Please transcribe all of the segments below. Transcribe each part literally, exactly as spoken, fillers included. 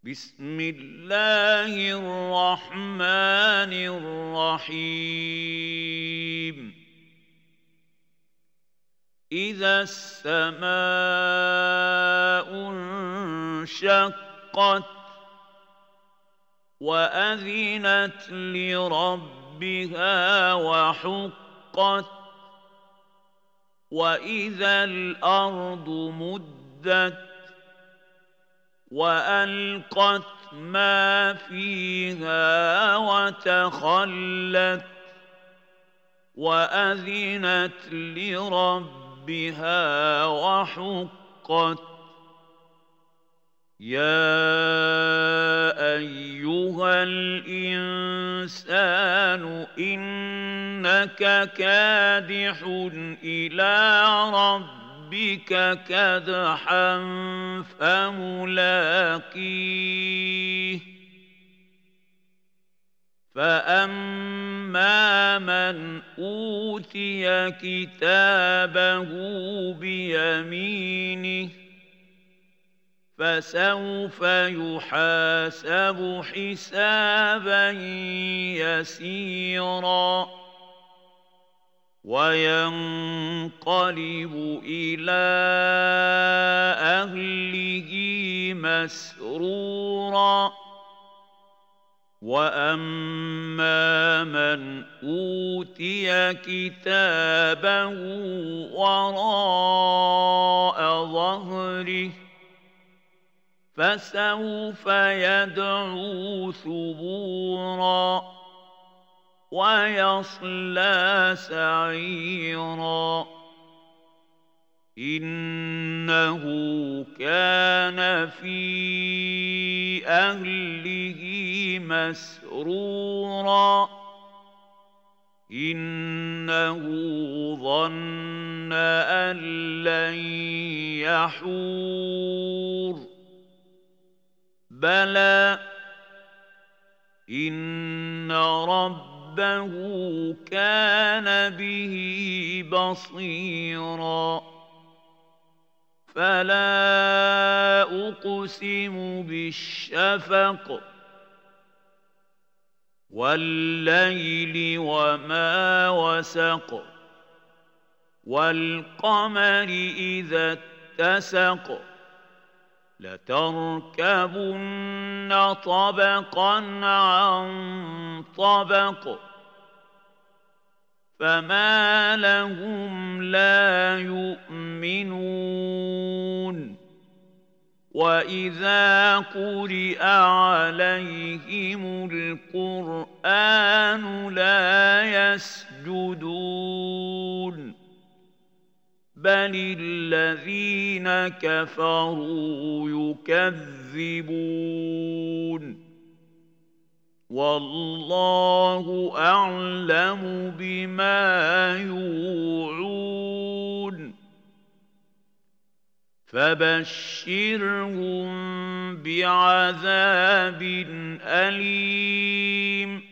بسم الله الرحمن الرحيم إذا السماء انشقت وأذنت لربها وحقت وإذا الأرض مدت وألقت ما فيها وتخلت وأذنت لربها وحقت يا أيها الإنسان إنك كادح إلى ربك ربك كدحا فملاقيه فأما من أوتي كتابه بيمينه فسوف يحاسب حسابا يسيرا وينقلب إلى أهله مسرورا وأما من أوتي كتابه وراء ظهره فسوف يدعو ثبورا ويصلى سعيرا إنه كان في أهله مسرورا إنه ظن أن لن يحور بلى إن رب ربه كان به بصيرا فلا أقسم بالشفق والليل وما وسق والقمر إذا اتسق لتركبن طبقا عن طبق فما لهم لا يؤمنون وإذا قرئ عليهم القرآن لا يسجدون بل الذين كفروا يكذبون والله أعلم بما يوعون فبشرهم بعذاب أليم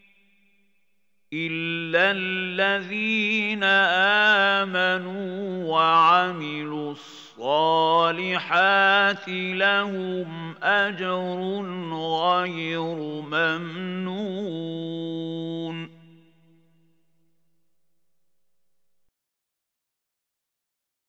إلا الذين آمنوا وعملوا الصالحات لهم أجر غير ممنون